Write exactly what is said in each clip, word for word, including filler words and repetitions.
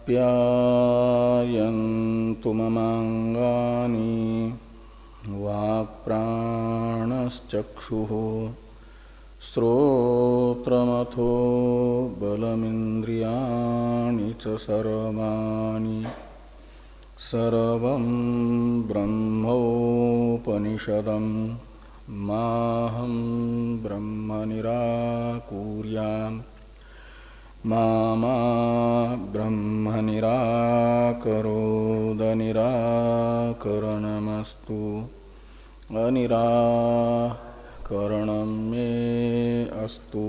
आप्यायन्तु ममाङ्गानि वाक्प्राणश्चक्षुः श्रोत्रमथो बलमिन्द्रियाणि च सर्वाणि सर्वं ब्रह्मोपनिषदं माहं ब्रह्म निराकुर्याम् मा मा ब्रह्म निराकरोद निराकरणमस्तु अनिराकरणं मे अस्तु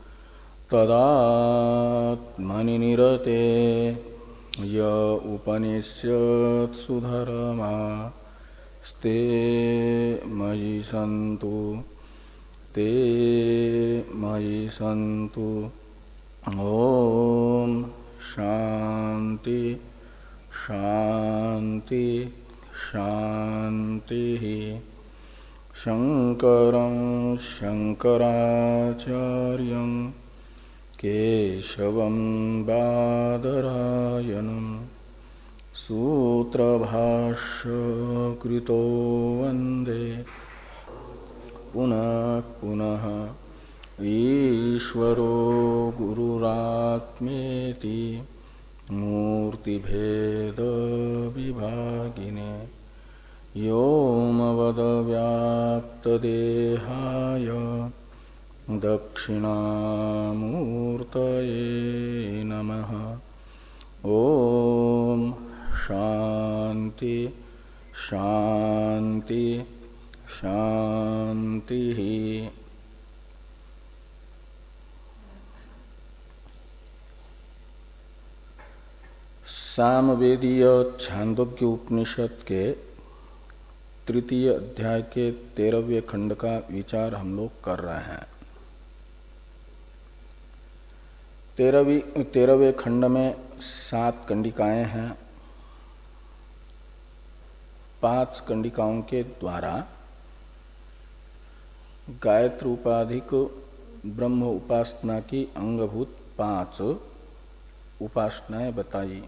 तदात्मनि निरते य उपनिष्यत्सु धर्मास्ते मयि सन्तु ते मयि सन्तु। ओम शांति शांति शांति। शंकरं शंकराचार्यं केशवं बादरायणं सूत्रभाष्य कृतो वंदे पुनः पुनः ईश्वरो गुरुरात्मेति मूर्तिभेद विभागिने व्योमवद्व्याप्तदेहाय दक्षिणामूर्तये नमः। ओम शांति शांति शांति। सामवेदीय छांदोग्य उपनिषद के तृतीय अध्याय के तेरहवें खंड का विचार हम लोग कर रहे हैं। तेरहवीं तेरहवें खंड में सात कंडिकाएं हैं। पांच कंडिकाओं के द्वारा गायत्री उपाधिक ब्रह्म उपासना की अंगभूत पांच उपासनाएं बताई।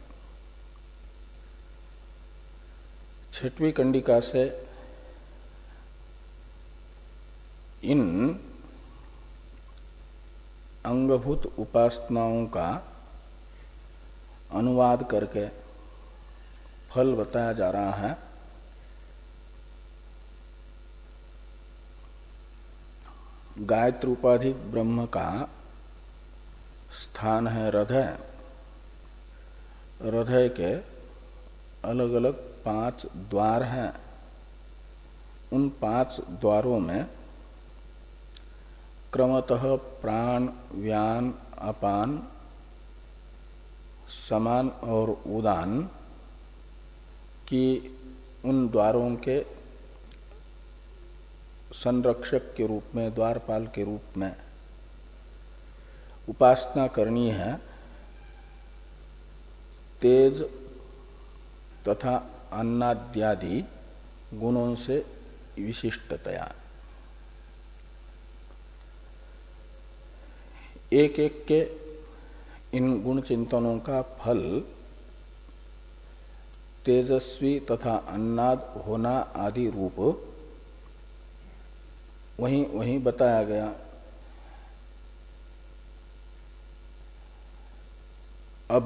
छठवीं कंडिका से इन अंगभूत उपासनाओं का अनुवाद करके फल बताया जा रहा है। गायत्री उपाधिक ब्रह्म का स्थान है हृदय। हृदय के अलग अलग पांच द्वार हैं। उन पांच द्वारों में क्रमतः प्राण व्यान अपान समान और उदान की उन द्वारों के संरक्षक के रूप में द्वारपाल के रूप में उपासना करनी है। तेज तथा अन्नाद्यादि गुणों से विशिष्टतया एक एक के इन गुण चिंतनों का फल तेजस्वी तथा अन्नाद होना आदि रूप वहीं वहीं बताया गया। अब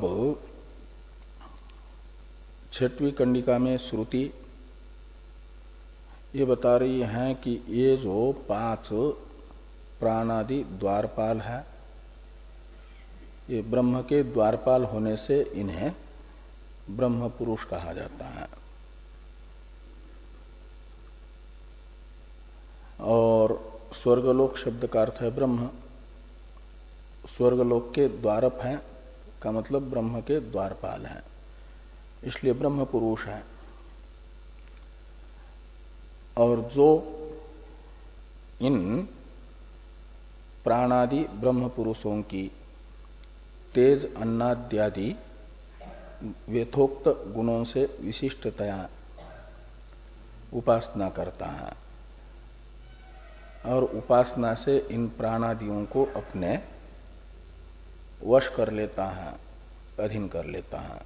छठवीं कंडिका में श्रुति ये बता रही है कि ये जो पांच प्राणादि द्वारपाल है, ये ब्रह्म के द्वारपाल होने से इन्हें ब्रह्म पुरुष कहा जाता है। और स्वर्गलोक शब्द का अर्थ है ब्रह्म। स्वर्गलोक के द्वारप हैं का मतलब ब्रह्म के द्वारपाल हैं, इसलिए ब्रह्म पुरुष है। और जो इन प्राणादि ब्रह्म पुरुषों की तेज अन्नाद्यादि वेथोक्त गुणों से विशिष्टतया उपासना करता है और उपासना से इन प्राणादियों को अपने वश कर लेता है, अधीन कर लेता है।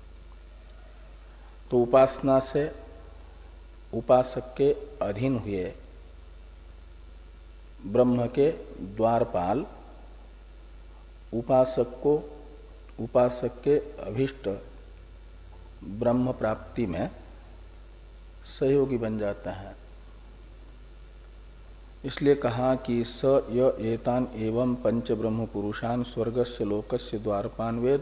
तो उपासना से उपासक के अधीन हुए ब्रह्म के द्वारपाल उपासक को उपासक के अभिष्ट ब्रह्म प्राप्ति में सहयोगी बन जाता है। इसलिए कहा कि स य एतान एवं पंच ब्रह्म पुरुषान स्वर्गस्य लोकस्य द्वारपान वेद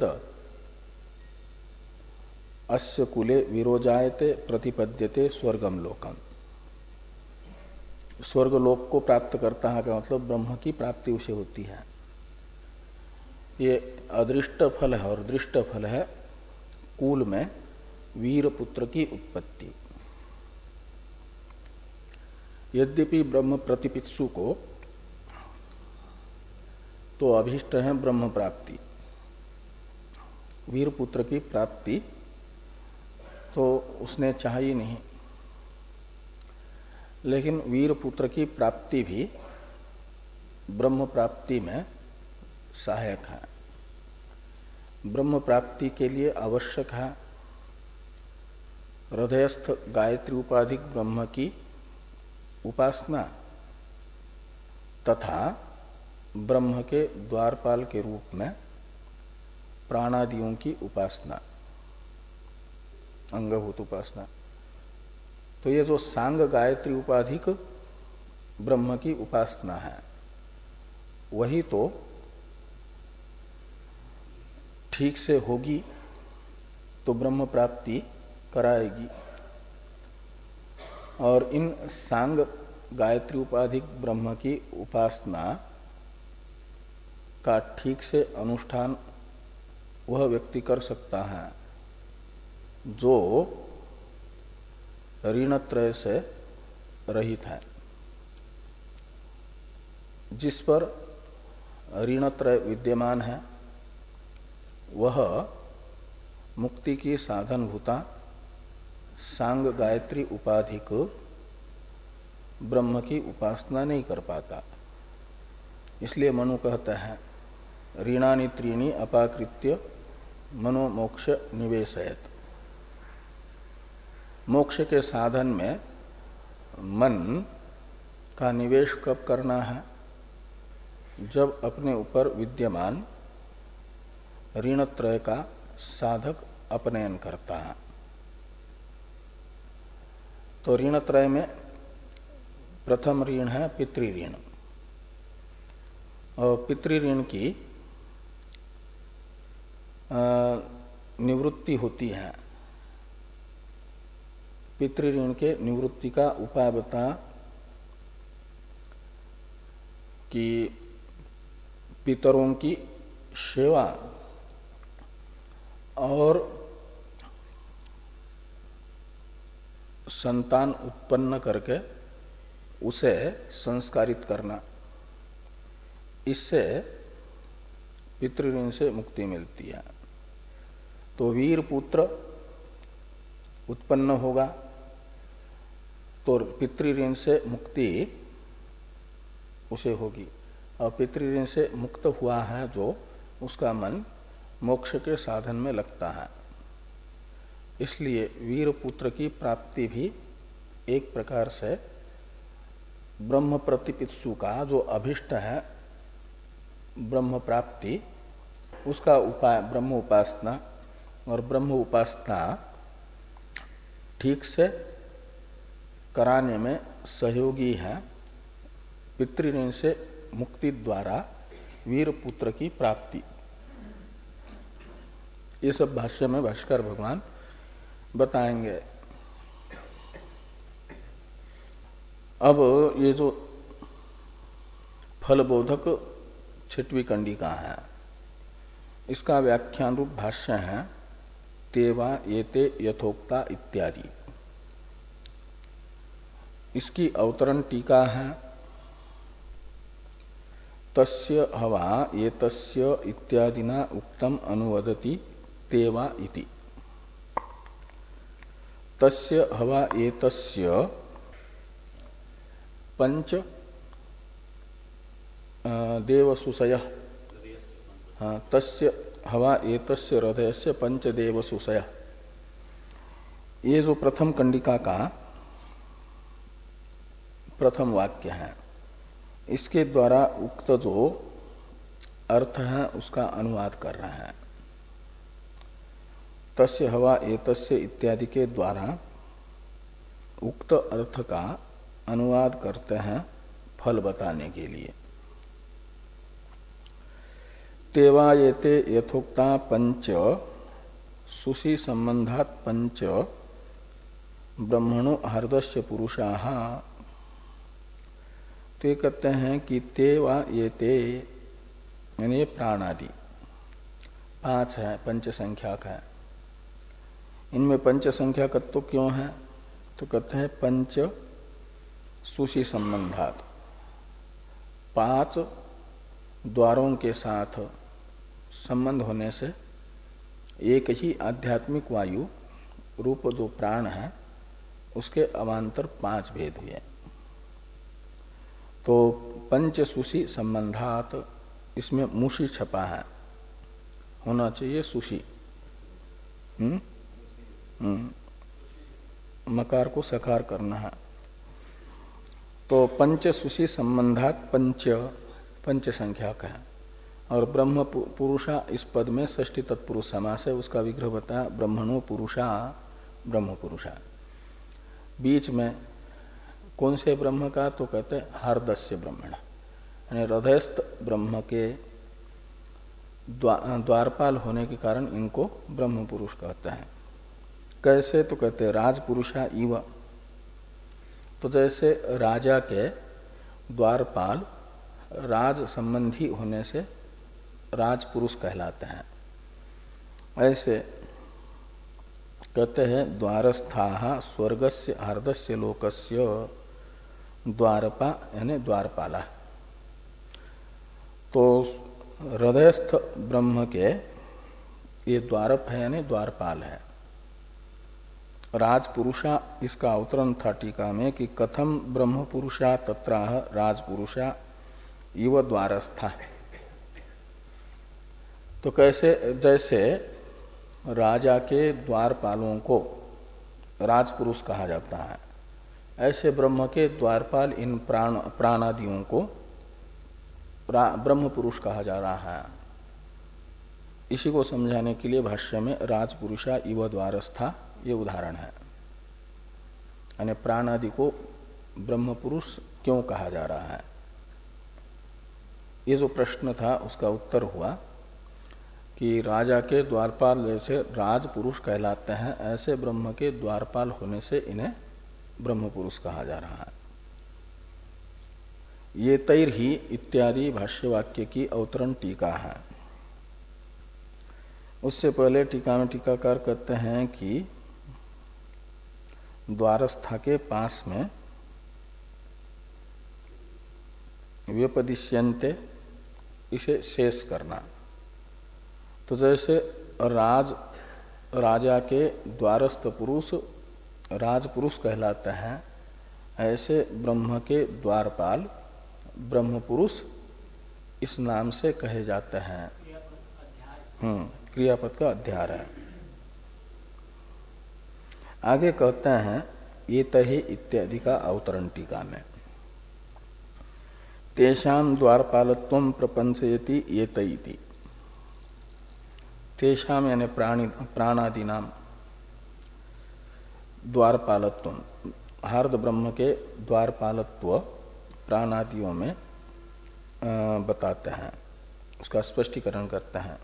अस्य कुले विरोजायते प्रतिपद्यते स्वर्गम लोकम। स्वर्ग लोक को प्राप्त करता है का मतलब ब्रह्म की प्राप्ति उसे होती है। ये अदृष्ट फल है और दृष्ट फल है कुल में वीर पुत्र की उत्पत्ति। यद्यपि ब्रह्म प्रतिपित्सु को तो अभीष्ट है ब्रह्म प्राप्ति, वीर पुत्र की प्राप्ति तो उसने चाहिए नहीं, लेकिन वीर पुत्र की प्राप्ति भी ब्रह्म प्राप्ति में सहायक है। ब्रह्म प्राप्ति के लिए आवश्यक है हृदयस्थ गायत्री उपाधिक ब्रह्म की उपासना तथा ब्रह्म के द्वारपाल के रूप में प्राणादियों की उपासना, अंगभूत उपासना। तो ये जो सांग गायत्री उपाधिक ब्रह्म की उपासना है वही तो ठीक से होगी तो ब्रह्म प्राप्ति कराएगी। और इन सांग गायत्री उपाधिक ब्रह्म की उपासना का ठीक से अनुष्ठान वह व्यक्ति कर सकता है जो ऋणत्रय से रहित है। जिस पर ऋणत्रय विद्यमान है वह मुक्ति की साधनभूता सांग गायत्री उपाधिक ब्रह्म की उपासना नहीं कर पाता। इसलिए मनु कहता है ऋणानि त्रीणि अपाकृत्य मनोमोक्ष निवेशयत। मोक्ष के साधन में मन का निवेश कब करना है? जब अपने ऊपर विद्यमान ऋणत्रय का साधक अपनयन करता है। तो ऋणत्रय में प्रथम ऋण है पितृऋण, और पितृऋण की निवृत्ति होती है। पितृऋण के निवृत्ति का उपाय बता कि पितरों की सेवा और संतान उत्पन्न करके उसे संस्कारित करना, इससे पितृऋण से मुक्ति मिलती है। तो वीर पुत्र उत्पन्न होगा तो पितृऋण से मुक्ति उसे होगी, और पितृऋण से मुक्त हुआ है जो उसका मन मोक्ष के साधन में लगता है। इसलिए वीर पुत्र की प्राप्ति भी एक प्रकार से ब्रह्म प्रतिपित्सु का जो अभिष्ट है ब्रह्म प्राप्ति, उसका उपाय ब्रह्म उपासना, और ब्रह्म उपासना ठीक से कराने में सहयोगी है पितृऋण से मुक्ति द्वारा वीर पुत्र की प्राप्ति। ये सब भाष्य में भाष्कर भगवान बताएंगे। अब ये जो फलबोधक छठवीं कंडिका है, इसका व्याख्यान रूप भाष्य है तेवा येते यथोक्ता इत्यादि। इसकी अवतरण टीका है तस्य हवा एतस्य इत्यादिना उक्तम अनुवदति तेवा इति। तस्य हवा एतस्य पंच देवसुसय, हाँ तस्य हवा एतस्य हृदयस्य पंचदेव सुसय, ये जो प्रथम कंडिका का प्रथम वाक्य है, इसके द्वारा उक्त जो अर्थ है उसका अनुवाद कर रहे हैं। तस्य हवा एतस्य इत्यादि के द्वारा उक्त अर्थ का अनुवाद करते हैं फल बताने के लिए। तेवा येते यथोक्ता पंच सुषि संबंधात पंच ब्रह्मणो हृदस्य पुरुषाः, तो कहते हैं कि तेवा येते यानी प्राणादि पांच है, पंच संख्याक है। इनमें पंच संख्याकत्व क्यों है? तो कहते हैं पंच सुषि संबंधात, पांच द्वारों के साथ संबंध होने से एक ही आध्यात्मिक वायु रूप जो प्राण है उसके अवान्तर पांच भेद हुए। तो पंच सुषि संबंधात, इसमें मुषि छपा है, होना चाहिए सुषि। हम्म हम्म मकार को सकार करना है। तो पंच सुषि संबंधात पंच पंच संख्या का है। और ब्रह्म पुरुषा इस पद में षष्ठी तत्पुरुष समास है, उसका विग्रह बताया ब्रह्मणो पुरुषा ब्रह्म पुरुषा। बीच में कौन से ब्रह्म का? तो कहते हैं हार्दस्य ब्रह्मण, यानी हृदयस्थ ब्रह्म के द्वारपाल होने के कारण इनको ब्रह्म पुरुष कहते हैं। कैसे? तो कहते हैं राजपुरुषा इव, तो जैसे राजा के द्वारपाल राज संबंधी होने से राजपुरुष कहलाते हैं, ऐसे कहते हैं द्वारस्थाः स्वर्गस्य हार्दस्य लोकस्य द्वारपा यानी द्वारपाला। तो हृदयस्थ ब्रह्म के ये द्वारप है यानी द्वारपाल है। राजपुरुषा इसका अवतरण था टीका में कि कथम ब्रह्म पुरुषा तत्राह राजपुरुषा इव द्वारस्था। तो कैसे? जैसे राजा के द्वारपालों को राजपुरुष कहा जाता है, ऐसे ब्रह्म के द्वारपाल इन प्राण प्राणादियों को ब्रह्म पुरुष कहा जा रहा है। इसी को समझाने के लिए भाष्य में राजपुरुषा इव द्वारस्था ये उदाहरण है। यानी प्राणादि को ब्रह्म पुरुष क्यों कहा जा रहा है, ये जो प्रश्न था उसका उत्तर हुआ कि राजा के द्वारपाल जैसे राजपुरुष कहलाते हैं, ऐसे ब्रह्म के द्वारपाल होने से इन्हें ब्रह्म पुरुष कहा जा रहा है। ये तैर ही इत्यादि भाष्यवाक्य की अवतरण टीका है। उससे पहले टीका में टीकाकार कहते हैं कि द्वारस्था के पास में व्यपदिश्यन्ते, इसे शेष करना। तो जैसे राज राजा के द्वारस्थ पुरुष राजपुरुष कहलाते हैं, ऐसे ब्रह्म के द्वारपाल ब्रह्म पुरुष इस नाम से कहे जाते हैं। हम्म क्रियापद का अध्याय है। आगे कहते हैं ये तहि इत्यादि का अवतरण टीका में, तेषाम द्वारपालत्वं प्रपंचयति ये तइति। तेषाम यानी प्राणी प्राणादि नाम द्वारपालत्व, हार्द ब्रह्म के द्वारपालत्व प्राणादियों में बताते हैं, उसका स्पष्टीकरण करते हैं।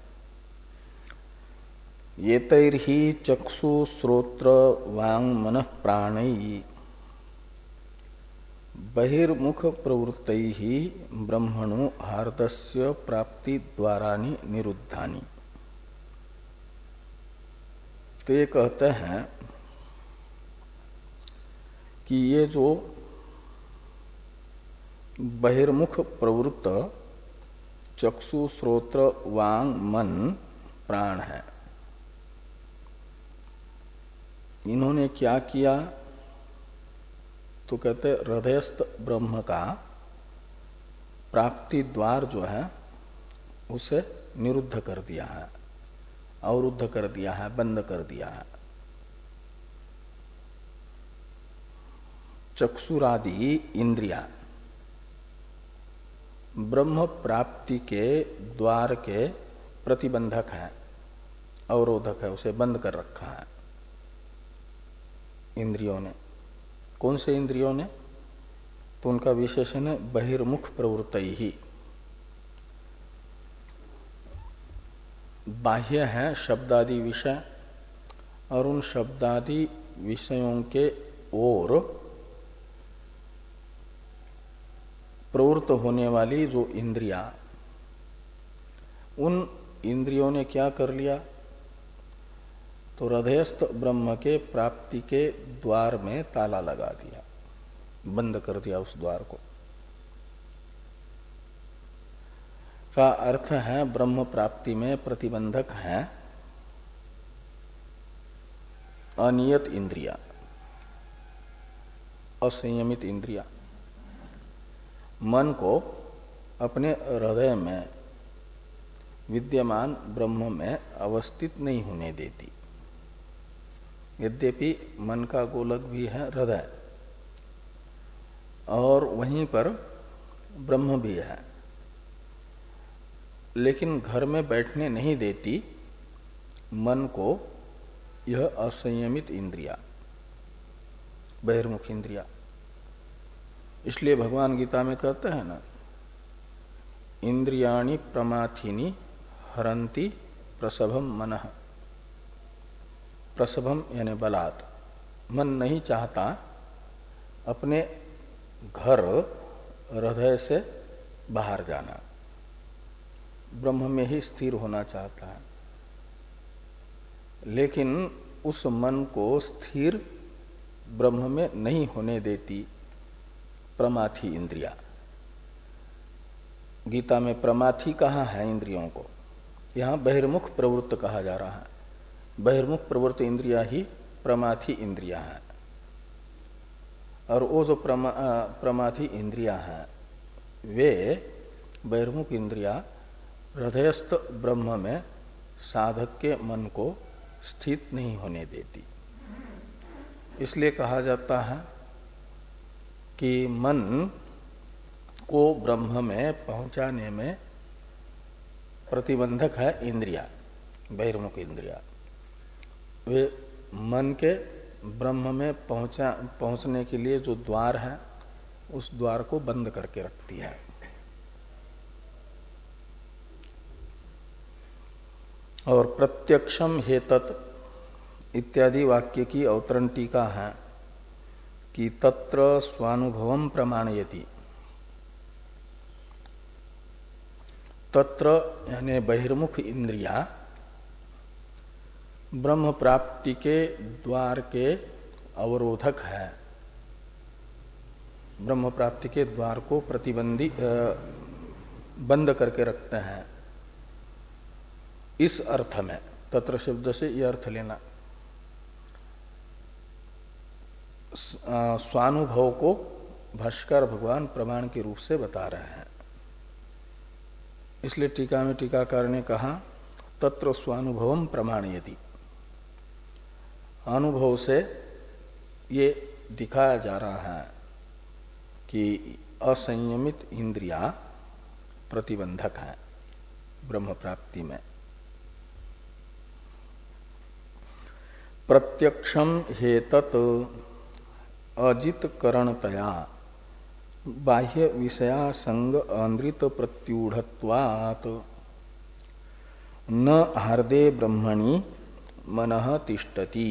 ये तैर्हि चक्षु श्रोत्र वांग मन प्राणै बहिर्मुख प्रवृत्तैहि ब्रह्मणो हार्दस्य प्राप्ति द्वारानि निरुद्धानि। तो ये कहते हैं कि ये जो बहिर्मुख प्रवृत्त चक्षु श्रोत्र वांग मन प्राण है, इन्होंने क्या किया? तो कहते हृदयस्थ ब्रह्म का प्राप्ति द्वार जो है उसे निरुद्ध कर दिया है, अवरुद्ध कर दिया है, बंद कर दिया है। चक्षुरादि इंद्रिया ब्रह्म प्राप्ति के द्वार के प्रतिबंधक है, अवरोधक है, उसे बंद कर रखा है इंद्रियों ने। कौन से इंद्रियों ने? तो उनका विशेषण है बहिर्मुख प्रवृत्ति ही। बाह्य है शब्दादि विषय, और उन शब्दादि विषयों के ओर प्रवृत्त होने वाली जो इंद्रिया, उन इंद्रियों ने क्या कर लिया? तो हृदयस्थ ब्रह्म के प्राप्ति के द्वार में ताला लगा दिया, बंद कर दिया उस द्वार को। का अर्थ है ब्रह्म प्राप्ति में प्रतिबंधक है अनियत इंद्रिया, असंयमित इंद्रिया। मन को अपने हृदय में विद्यमान ब्रह्म में अवस्थित नहीं होने देती। यद्यपि मन का गोलक भी है हृदय, और वहीं पर ब्रह्म भी है, लेकिन घर में बैठने नहीं देती मन को यह असंयमित इंद्रिया, बहिर्मुख इंद्रिया। इसलिए भगवान गीता में कहते हैं ना, इंद्रियाणि प्रमाथिनी हरंती प्रसभम मनः। प्रसभम यानी बलात्, मन नहीं चाहता अपने घर हृदय से बाहर जाना, ब्रह्म में ही स्थिर होना चाहता है। लेकिन उस मन को स्थिर ब्रह्म में नहीं होने देती प्रमाथी इंद्रिया। गीता में प्रमाथी कहा है इंद्रियों को, यहां बहिर्मुख प्रवृत्त कहा जा रहा है। बहिर्मुख प्रवृत्त इंद्रिया ही प्रमाथी इंद्रिया है, और वो जो प्रमा, प्रमाथी इंद्रिया है वे बहिर्मुख इंद्रिया हृदयस्थ ब्रह्म में साधक के मन को स्थित नहीं होने देती। इसलिए कहा जाता है कि मन को ब्रह्म में पहुंचाने में प्रतिबंधक है इंद्रिया, बहिर्मुख इंद्रिया। वे मन के ब्रह्म में पहुंचा पहुंचने के लिए जो द्वार है उस द्वार को बंद करके रखती है। और प्रत्यक्षम हेतत इत्यादि वाक्य की अवतरण टीका है कि तत्र स्वानुभवम प्रमाणयति। तत्र यानी बहिर्मुख इंद्रिया ब्रह्म प्राप्ति के द्वार के अवरोधक है, ब्रह्म प्राप्ति के द्वार को प्रतिबंधी बंद करके रखते हैं। इस अर्थ में तत्र शब्द से यह अर्थ लेना, स्वानुभव को भाष्कर भगवान प्रमाण के रूप से बता रहे हैं। इसलिए टीका में टीकाकार ने कहा तत्र स्वानुभवम प्रमाणयति। अनुभव से ये दिखाया जा रहा है कि असंयमित इंद्रिया प्रतिबंधक है ब्रह्म प्राप्ति में। प्रत्यक्षम हेतत अजित करणतया बाह्य विषया संग अंद्रित प्रत्यूढ़त्वात् न हार्दे ब्रह्मणि मनः तिष्ठति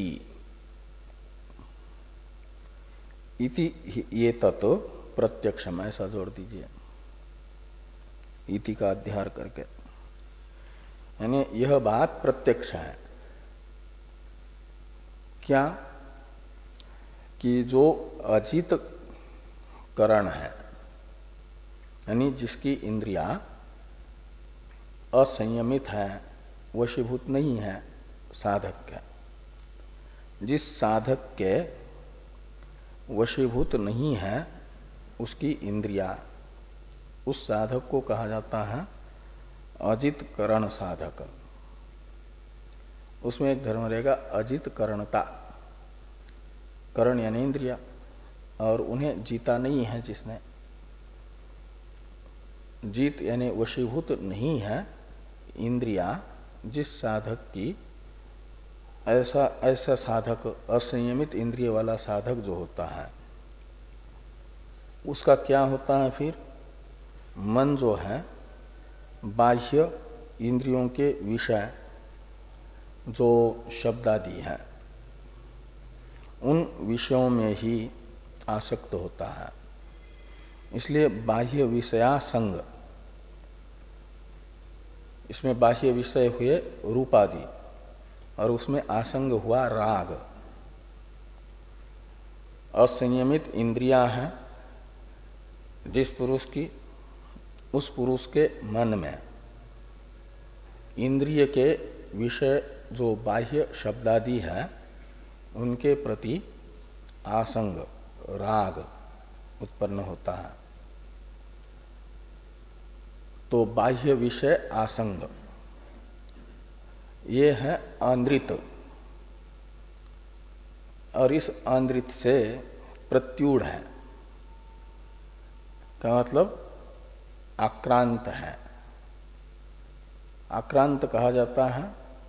इति ये तत् प्रत्यक्षम, ऐसा जोड़ दीजिए इति का अध्यार करके। यानी यह बात प्रत्यक्ष है। क्या? कि जो अजित करण है, यानी जिसकी इंद्रिया असंयमित है, वशीभूत नहीं है साधक के, जिस साधक के वशीभूत नहीं है उसकी इंद्रिया, उस साधक को कहा जाता है अजित करण साधक। उसमें एक धर्म रहेगा अजित करणता, करण यानी इंद्रिया, और उन्हें जीता नहीं है जिसने, जीत यानी वशीभूत नहीं है इंद्रिया जिस साधक की, ऐसा ऐसा साधक, असंयमित इंद्रिय वाला साधक जो होता है उसका क्या होता है फिर? मन जो है बाह्य इंद्रियों के विषय जो शब्दादि है उन विषयों में ही आसक्त होता है। इसलिए बाह्य विषया संग, इसमें बाह्य विषय हुए रूपादि और उसमें आसंग हुआ राग। असंयमित इंद्रियां हैं जिस पुरुष की, उस पुरुष के मन में इंद्रिय के विषय जो बाह्य शब्दादि है उनके प्रति आसंग राग उत्पन्न होता है। तो बाह्य विषय आसंग ये है आंद्रित, और इस आंद्रित से प्रत्यूढ़ है, का मतलब आक्रांत है। आक्रांत कहा जाता है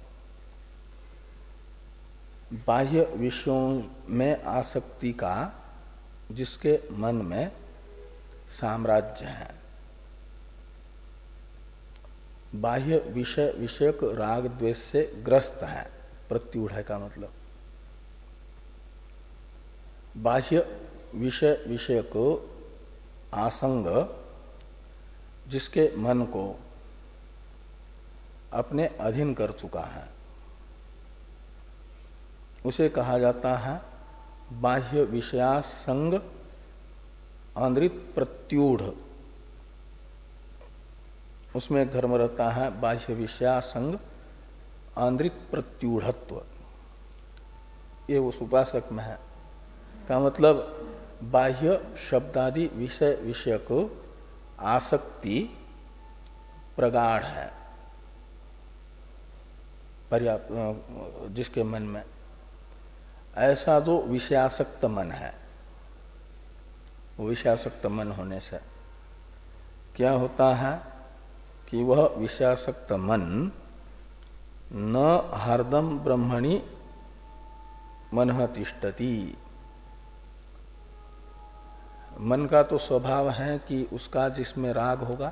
बाह्य विषयों में आसक्ति का जिसके मन में साम्राज्य है, बाह्य विषय विषयक राग द्वेष से ग्रस्त है, प्रत्यूढ़ है का मतलब। बाह्य विषय विषयक आसंग जिसके मन को अपने अधीन कर चुका है उसे कहा जाता है बाह्य विषयासंग आंद्रित प्रत्यूढ़। उसमें एक धर्म रहता है बाह्य विषयासंग आंद्रित प्रत्यूढ़त्व, ये उस उपासक में है। का मतलब बाह्य शब्दादि विषय विषय को आसक्ति प्रगाढ़ है पर्याप्त जिसके मन में, ऐसा जो विषयासक्त मन है, वो विषयासक्त मन होने से क्या होता है कि वह विषयासक्त मन न हरदम ब्रह्मणि मनः तिष्ठति। मन का तो स्वभाव है कि उसका जिसमें राग होगा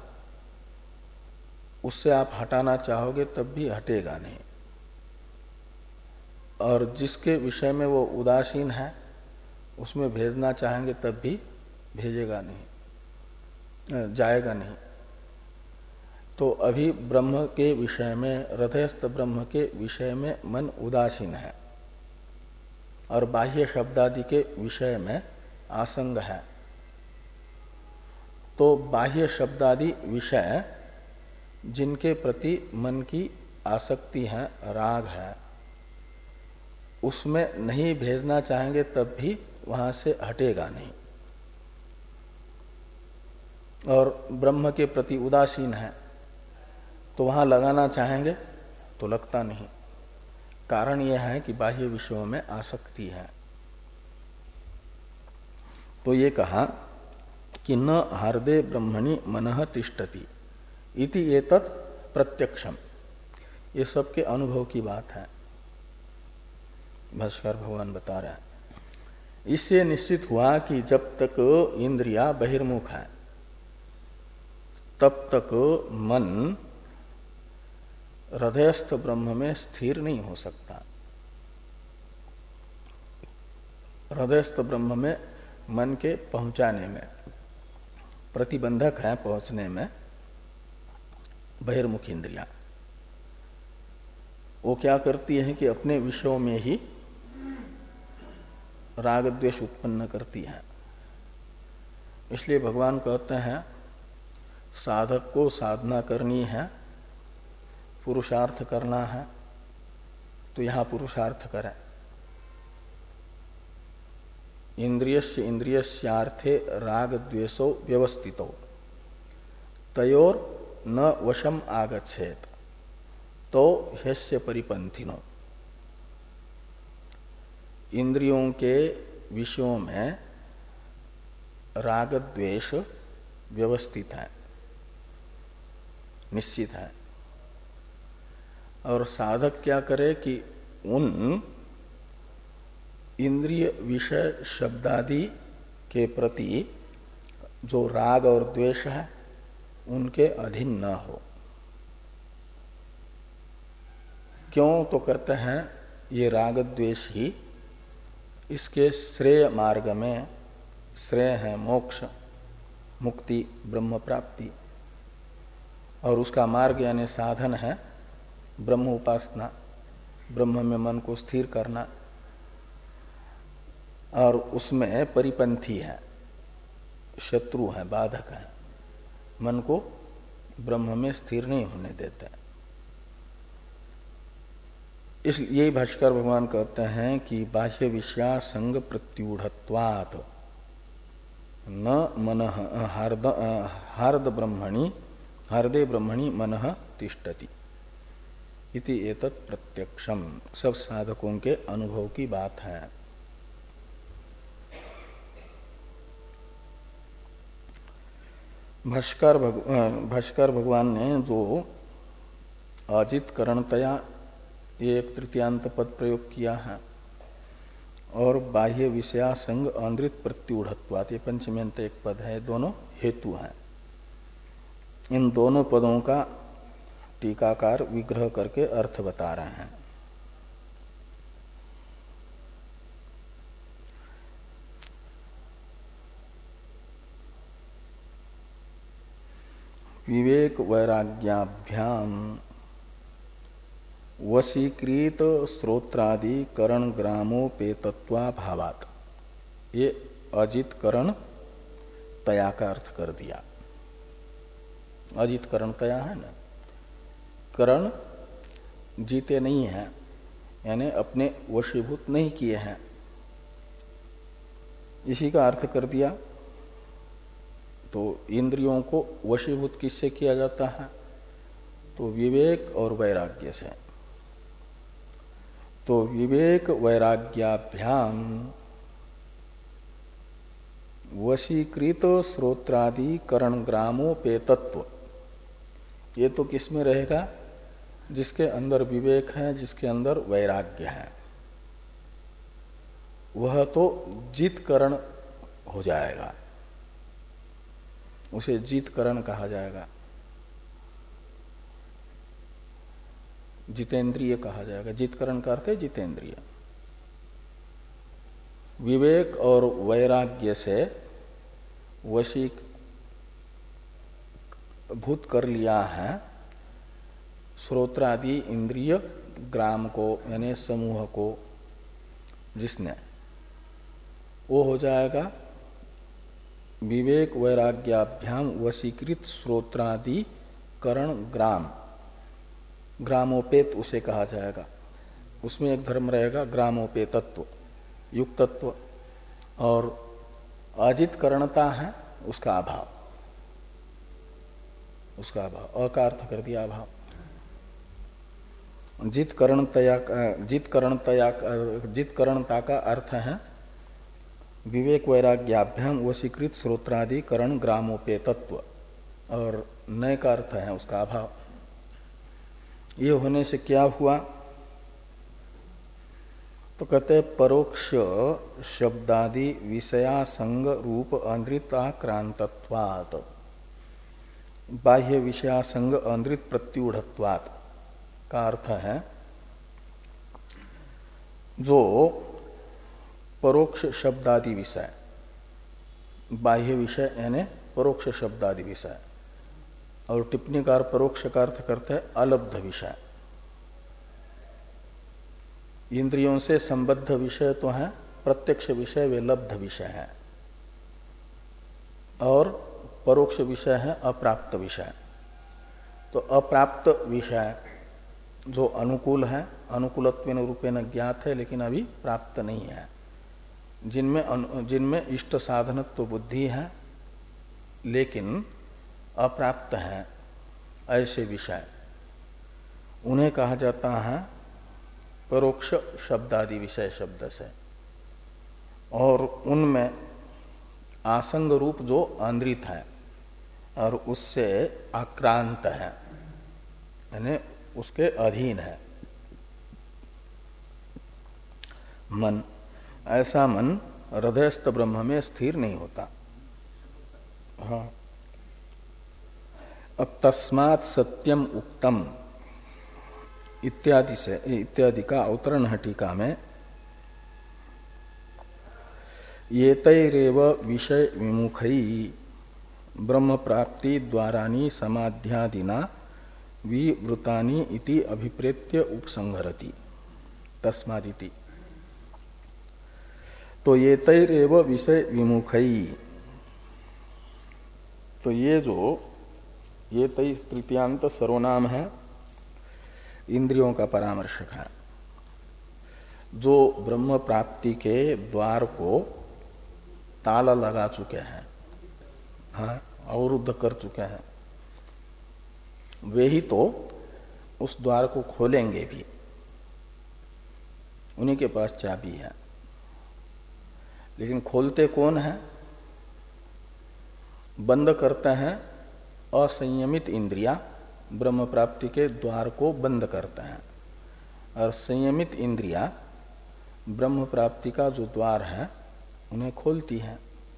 उससे आप हटाना चाहोगे तब भी हटेगा नहीं, और जिसके विषय में वो उदासीन है उसमें भेजना चाहेंगे तब भी भेजेगा नहीं, जाएगा नहीं। तो अभी ब्रह्म के विषय में, हृदयस्थ ब्रह्म के विषय में मन उदासीन है और बाह्य शब्दादि के विषय में आसंग है। तो बाह्य शब्दादि विषय जिनके प्रति मन की आसक्ति है, राग है, उसमें नहीं भेजना चाहेंगे तब भी वहां से हटेगा नहीं, और ब्रह्म के प्रति उदासीन है तो वहां लगाना चाहेंगे तो लगता नहीं। कारण यह है कि बाह्य विषयों में आसक्ति है। तो ये कहा कि न हार्दे ब्रह्मणि मनः तिष्ठति इति एतत् प्रत्यक्षम, ये सबके अनुभव की बात है, भाष्कर भगवान बता रहे हैं। इससे निश्चित हुआ कि जब तक इंद्रिया बहिर्मुख है तब तक मन हृदयस्थ ब्रह्म में स्थिर नहीं हो सकता। हृदयस्थ ब्रह्म में मन के पहुंचाने में प्रतिबंधक है, पहुंचने में बहिर्मुख इंद्रिया। वो क्या करती है कि अपने विषयों में ही राग द्वेष उत्पन्न करती है। इसलिए भगवान कहते हैं साधक को साधना करनी है, पुरुषार्थ करना है, तो यहां पुरुषार्थ करें। इंद्रियस्य इंद्रियस्यार्थे राग द्वेषो व्यवस्थितो तयोर न वशम आगच्छेत तो ह्यस्य परिपंथिनो। इंद्रियों के विषयों में राग द्वेष व्यवस्थित है, निश्चित है। और साधक क्या करे कि उन इंद्रिय विषय शब्दादि के प्रति जो राग और द्वेष है उनके अधीन न हो। क्यों? तो कहते हैं ये राग द्वेष ही इसके श्रेय मार्ग में, श्रेय है मोक्ष, मुक्ति, ब्रह्म प्राप्ति, और उसका मार्ग यानी साधन है ब्रह्म उपासना, ब्रह्म में मन को स्थिर करना, और उसमें परिपंथी है, शत्रु है, बाधक है, मन को ब्रह्म में स्थिर नहीं होने देते। इस यही भाष्कर भगवान कहते हैं कि बाह्य विषया संग प्रत्यूढ़त्वात् न मनः हार्द हार्द ब्रह्मणि हार्दे ब्रह्मणि मनः तिष्ठति इति एतत् प्रत्यक्षम। सब साधकों के अनुभव की बात है। भाष्कर भगवान भाष्कर भगवान ने जो अजित करणतया ये एक तृतीयांत पद प्रयोग किया है, और बाह्य विषया संग अंद्रित प्रत्यूढ़त्वात् ये पंचम्यंत एक पद है, दोनों हेतु हैं। इन दोनों पदों का टीकाकार विग्रह करके अर्थ बता रहे हैं। विवेक वैराग्याभ्याम वशीकृत स्रोत्रादि करण ग्रामोपेतत्वाभावात्, ये अजित करण तया का अर्थ कर दिया। अजित करण तया है ना, करण जीते नहीं हैं, यानी अपने वशीभूत नहीं किए हैं, इसी का अर्थ कर दिया। तो इंद्रियों को वशीभूत किससे किया जाता है? तो विवेक और वैराग्य से। तो विवेक वैराग्याभ्याम वशीकृत श्रोत्रादि करण ग्रामोपेतत्व, ये तो किसमें रहेगा? जिसके अंदर विवेक है, जिसके अंदर वैराग्य है, वह तो जित करण हो जाएगा, उसे जित करण कहा जाएगा, जितेंद्रिय कहा जाएगा। जितकरण का अर्थ है जितेंद्रिय। विवेक और वैराग्य से वशीभूत कर लिया है श्रोत्रादि इंद्रिय ग्राम को, यानी समूह को, जिसने, वो हो जाएगा विवेक वैराग्याभ्याम वशीकृत श्रोत्रादि करण ग्राम। ग्रामोपेत उसे कहा जाएगा। उसमें एक धर्म रहेगा ग्रामोपेतत्व, युक्तत्व, और अजित करणता है उसका अभाव, उसका अभाव, अ का अर्थ कर दिया अभाव। जित करणतया जित करणतया जित करणता का अर्थ है विवेक वैराग्याभ्याम वशीकृत श्रोत्रादि करण ग्रामोपेतत्व, और नय का अर्थ है उसका अभाव। ये होने से क्या हुआ? तो कहते परोक्ष शब्दादि विषया संग रूप अनृताक्रांतत्वात्, बाह्य विषया संग अनृत प्रत्यूढ़त्वात् का अर्थ है जो परोक्ष शब्दादि विषय, बाह्य विषय यानी परोक्ष शब्दादि विषय, और टिप्पणीकार परोक्ष का अर्थ करते हैं अलब्ध विषय। इंद्रियों से संबद्ध विषय तो है, प्रत्यक्ष विषय वे लब्ध विषय है, और परोक्ष विषय है अप्राप्त विषय। तो अप्राप्त विषय जो अनुकूल है, अनुकूलत्वेन रूपेण ज्ञात है लेकिन अभी प्राप्त नहीं है, जिनमें जिनमें इष्ट साधनत्व बुद्धि है लेकिन अप्राप्त है, ऐसे विषय, उन्हें कहा जाता है परोक्ष शब्दादि विषय शब्द से। और उनमें आसंग रूप जो आंद्रित है और उससे आक्रांत है, यानी उसके अधीन है मन, ऐसा मन हृदयस्थ ब्रह्म में स्थिर नहीं होता। हाँ, अब तस्मात् सत्यम उक्तम इत्यादि से इत्यादि का अवतरण हटिका में येतैरेव विषय विमुखई ब्रह्म प्राप्ति द्वारानि समाध्यादिना विवृतानि इति अभिप्रेत्य उपसंहरति तस्मादिति। तो येतैरेव विषय विमुखई, तो ये जो ये तय तृतीयांत सर्वनाम है, इंद्रियों का परामर्शक है, जो ब्रह्म प्राप्ति के द्वार को ताला लगा चुके हैं, हाँ, अवरुद्ध कर चुके हैं, वे ही तो उस द्वार को खोलेंगे भी, उन्हीं के पास चाबी है। लेकिन खोलते कौन है? बंद करते हैं असंयमित इंद्रिया, ब्रह्म प्राप्ति के द्वार को बंद करते हैं, और संयमित इंद्रिया ब्रह्म प्राप्ति का जो द्वार है उन्हें खोलती है।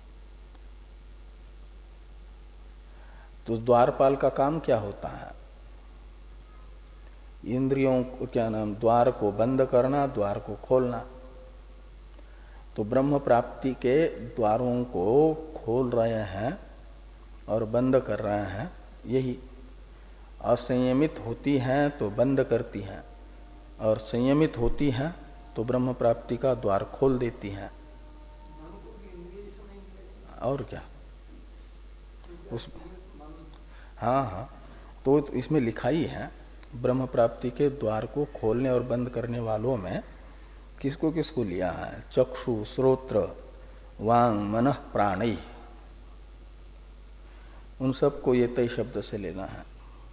तो द्वारपाल का काम क्या होता है? इंद्रियों को क्या नाम, द्वार को बंद करना, द्वार को खोलना। तो ब्रह्म प्राप्ति के द्वारों को खोल रहे हैं और बंद कर रहे हैं, यही असंयमित होती हैं तो बंद करती हैं, और संयमित होती हैं तो ब्रह्म प्राप्ति का द्वार खोल देती हैं। और क्या उस हाँ हाँ तो इसमें लिखा ही है, ब्रह्म प्राप्ति के द्वार को खोलने और बंद करने वालों में किसको किसको लिया है? चक्षु, श्रोत्र, वांग, मनः, प्राणै, उन सबको ये तय शब्द से लेना है।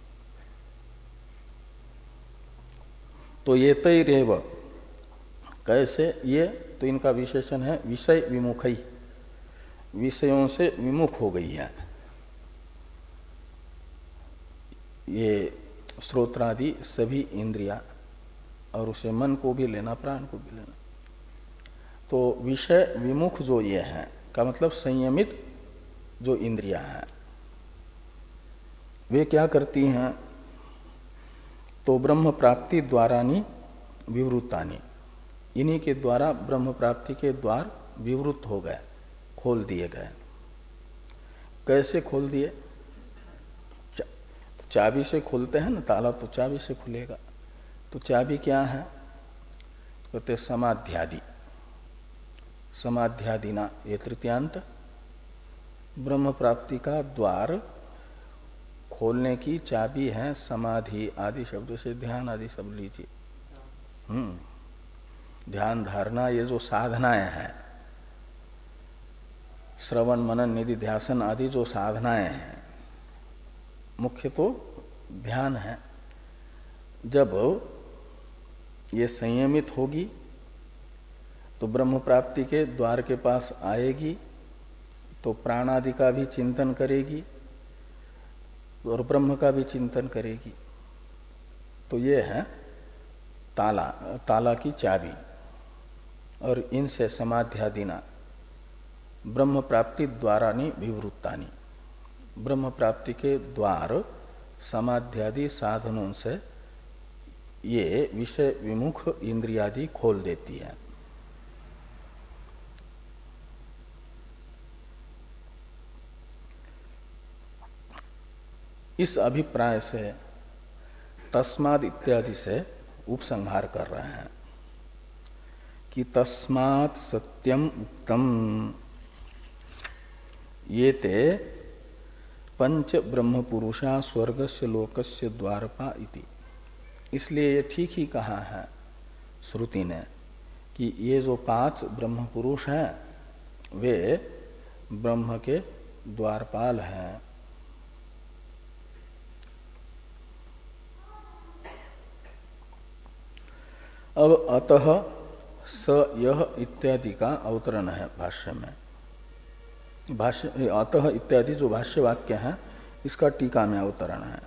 तो ये तय रेव कैसे? ये तो इनका विशेषण है विषय विमुखई, विषयों से विमुख हो गई है ये श्रोत्रादि सभी इंद्रिया, और उसे मन को भी लेना, प्राण को भी लेना। तो विषय विमुख जो ये है का मतलब संयमित जो इंद्रिया है, वे क्या करती हैं? तो ब्रह्म प्राप्ति द्वारानि विवृतानि, इन्हीं के द्वारा ब्रह्म प्राप्ति के द्वार विवृत हो गए, खोल दिए गए। कैसे खोल दिए? चा, तो चाबी से खोलते हैं ना, ताला तो चाबी से खुलेगा। तो चाबी क्या है? कहते समाध्यादि, समाध्यादिना, ये तृतीयांत ब्रह्म प्राप्ति का द्वार खोलने की चाबी है समाधि आदि शब्द से ध्यान आदि सब लीजिए। हम्म ध्यान धारणा ये जो साधनाएं हैं, श्रवण मनन निधि ध्यासन आदि जो साधनाएं हैं, मुख्य तो ध्यान है। जब ये संयमित होगी तो ब्रह्म प्राप्ति के द्वार के पास आएगी, तो प्राणादि का भी चिंतन करेगी और ब्रह्म का भी चिंतन करेगी। तो ये है ताला, ताला की चाबी। और इनसे समाध्यादिना ब्रह्म प्राप्ति द्वारानि विवृत्तानि, ब्रह्म प्राप्ति के द्वार समाध्यादि साधनों से ये विषय विमुख इंद्रियादि खोल देती है। इस अभिप्राय से तस्माद इत्यादि से उपसंहार कर रहे हैं कि तस्मात् सत्यम उक्तम ये ते पंच ब्रह्म पुरुषा स्वर्गस्य लोकस्य द्वारपा इति। इसलिए ये ठीक ही कहा है श्रुति ने कि ये जो पांच ब्रह्म पुरुष हैं वे ब्रह्म के द्वारपाल हैं। अब अतः स यह इत्यादि का अवतरण है भाष्य में। भाष्य अतः इत्यादि जो भाष्य वाक्य है इसका टीका में अवतरण है।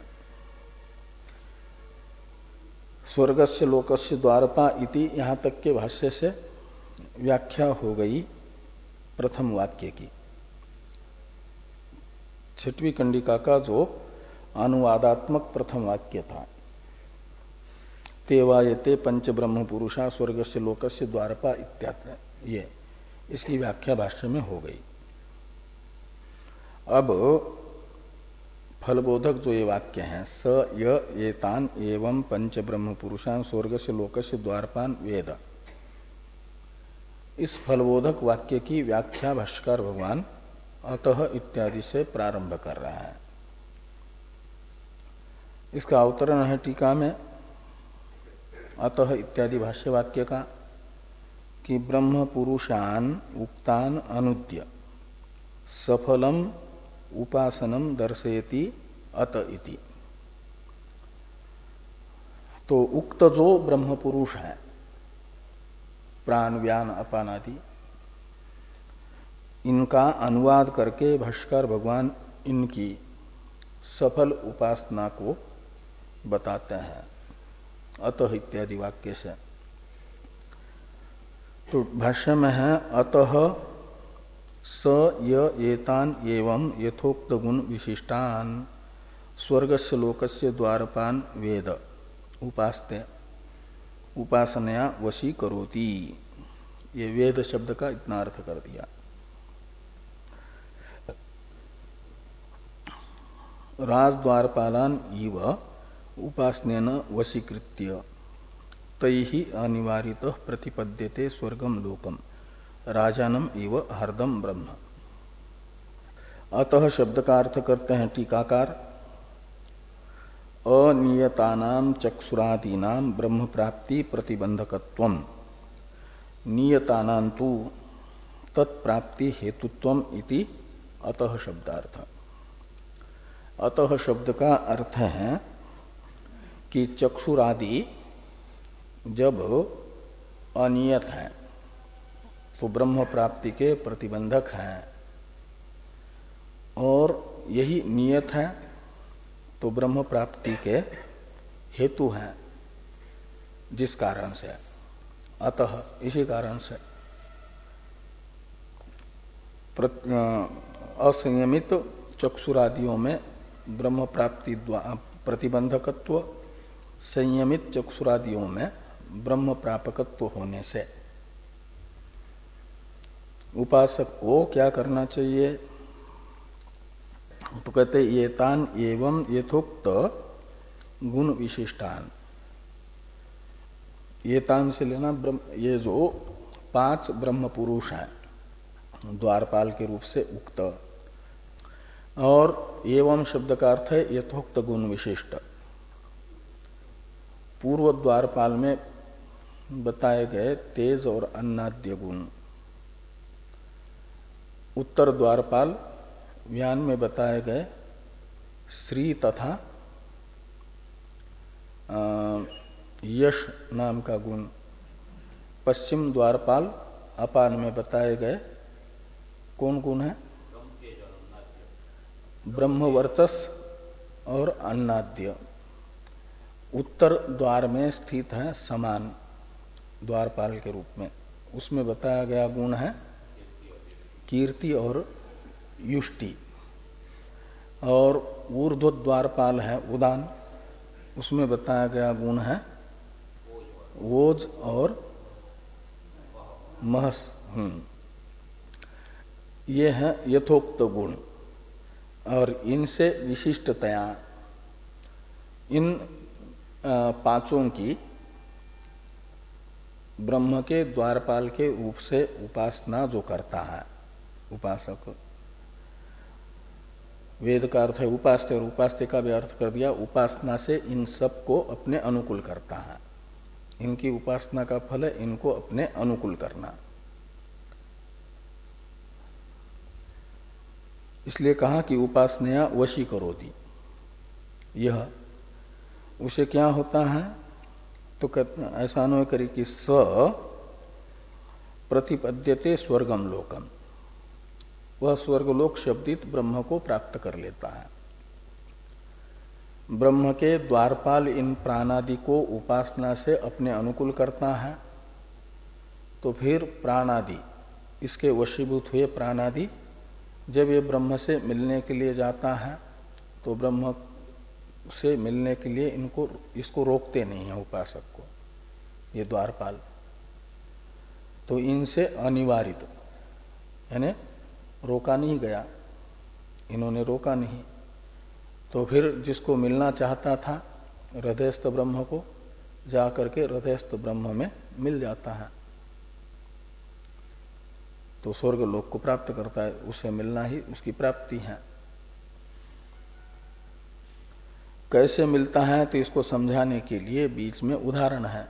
स्वर्गस्य लोकस्य द्वारपा इति यहाँ तक के भाष्य से व्याख्या हो गई प्रथम वाक्य की। छठवीं कंडिका का जो अनुवादात्मक प्रथम वाक्य था, तेवायते पंच ब्रह्म पुरुषा स्वर्गस्य लोकस्य द्वारपा इत्यादि, ये इसकी व्याख्या भाष्य में हो गई। अब फलबोधक जो ये वाक्य हैं, स य एतान एवं पंच ब्रह्म पुरुषान स्वर्गस्य लोकस्य द्वारपान वेद, इस फलबोधक वाक्य की व्याख्या भाष्यकार भगवान अतः इत्यादि से प्रारंभ कर रहा है। इसका अवतरण है टीका में अतः इत्यादि भाष्य वाक्य का कि ब्रह्म पुरुषान उक्तान अनुद्य सफलम उपासनम दर्शयति अत इति। तो उक्त जो ब्रह्म पुरुष है, प्राण व्यान अपान आदि, इनका अनुवाद करके भाष्यकार भगवान इनकी सफल उपासना को बताते हैं अतः इत्यादि वाक्य से। तो भाष्य में है अतः स य एतान एवं यथोक्त गुण विशिष्टान स्वर्गस्य लोकस्य द्वारपान वेद उपास्ते उपासनया वशी करोति। ये वेद शब्द का इतना अर्थ कर दिया। राजद्वारपालान इव उपासनेन वशीकृत्य तैहि अनिवारितः प्रतिपद्यते स्वर्गम लोकम राजानम इव हरदम ब्रह्म। अतः शब्द का अर्थ करते हैं टीकाकार, अनियतानाम चक्षुरादीनाम ब्रह्म प्राप्ति प्रतिबंधकत्वम नियतानां तु तत्प्राप्ति हेतुत्वम इति अतः शब्दार्थ। अतः शब्द का अर्थ है कि चक्षुरादि जब अनियत है तो ब्रह्म प्राप्ति के प्रतिबंधक हैं, और यही नियत है तो ब्रह्म प्राप्ति के हेतु हैं। जिस कारण से, अतः इसी कारण से असंयमित चक्षुरादियों में ब्रह्म प्राप्ति प्रतिबंधकत्व, संयमित चक्षुरादियों में ब्रह्म प्रापकत्व होने से उपासक को क्या करना चाहिए? तो कहते ये तान एवं यथोक्त गुण विशिष्टान। ये तान से लेना ब्रह्म, ये जो पांच ब्रह्म पुरुष हैं द्वारपाल के रूप से उक्त, और एवं शब्द का अर्थ है यथोक्त गुण विशिष्ट। पूर्व द्वारपाल में बताए गए तेज और अन्नाद्य गुण, उत्तर द्वारपाल व्यान में बताए गए श्री तथा यश नाम का गुण, पश्चिम द्वारपाल अपान में बताए गए कौन गुण है? ब्रह्म वर्चस और अन्नाद्य। उत्तर द्वार में स्थित है समान द्वारपाल के रूप में, उसमें बताया गया गुण है कीर्ति और युष्टि। और ऊर्ध्व द्वारपाल है उदान, उसमें बताया गया गुण है ओज और महस। हम्म ये है यथोक्त गुण, और इनसे विशिष्टतया इन पांचों की ब्रह्म के द्वारपाल के रूप से उपासना जो करता है उपासक, वेद का अर्थ है उपास्य, और उपास्य का भी अर्थ कर दिया उपासना से इन सब को अपने अनुकूल करता है। इनकी उपासना का फल है इनको अपने अनुकूल करना। इसलिए कहा कि उपासनया वशी करोति। यह उसे क्या होता है? तो ऐसा अन्वय करी कि स प्रतिपद्यते स्वर्गम लोकम, वह स्वर्गलोक शब्दित ब्रह्म को प्राप्त कर लेता है। ब्रह्म के द्वारपाल इन प्राणादि को उपासना से अपने अनुकूल करता है, तो फिर प्राणादि, इसके वशीभूत हुए प्राणादि जब ये ब्रह्म से मिलने के लिए जाता है तो ब्रह्म से मिलने के लिए इनको इसको रोकते नहीं है उपासक को, ये द्वारपाल। तो इनसे अनिवारित यानी रोका नहीं गया, इन्होंने रोका नहीं, तो फिर जिसको मिलना चाहता था हृदयस्थ ब्रह्म को, जा करके हृदयस्थ ब्रह्म में मिल जाता है, तो स्वर्ग लोक को प्राप्त करता है। उसे मिलना ही उसकी प्राप्ति है। कैसे मिलता है तो इसको समझाने के लिए बीच में उदाहरण है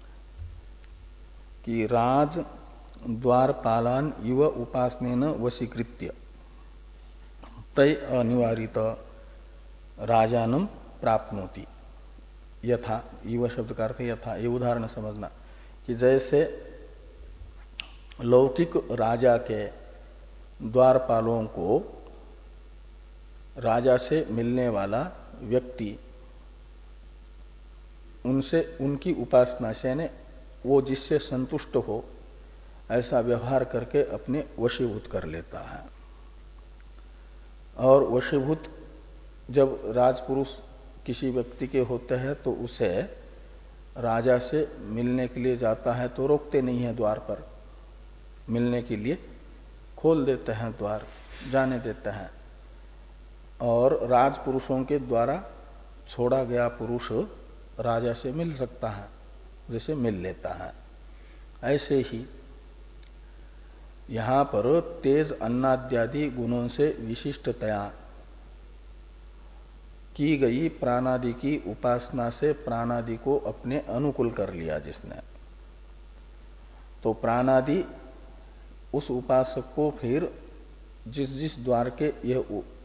कि राज द्वारपालान इव उपासनेन वशीकृत्य तय अनिवारित राजानम प्राप्नोति। यथा, इव शब्द का अर्थ यथा, ये उदाहरण समझना कि जैसे लौकिक राजा के द्वारपालों को राजा से मिलने वाला व्यक्ति उनसे उनकी उपासना से ने वो जिससे संतुष्ट हो ऐसा व्यवहार करके अपने वशीभूत कर लेता है। और वशीभूत जब राजपुरुष किसी व्यक्ति के होते हैं तो उसे राजा से मिलने के लिए जाता है तो रोकते नहीं है, द्वार पर मिलने के लिए खोल देते हैं, द्वार जाने देते हैं। और राजपुरुषों के द्वारा छोड़ा गया पुरुष राजा से मिल सकता है, जैसे मिल लेता है। ऐसे ही यहाँ पर तेज अन्नाद्यादि गुणों से विशिष्टतया की गई प्राणादि की उपासना से प्राणादि को अपने अनुकूल कर लिया जिसने, तो प्राणादि उस उपासक को फिर जिस जिस द्वार के यह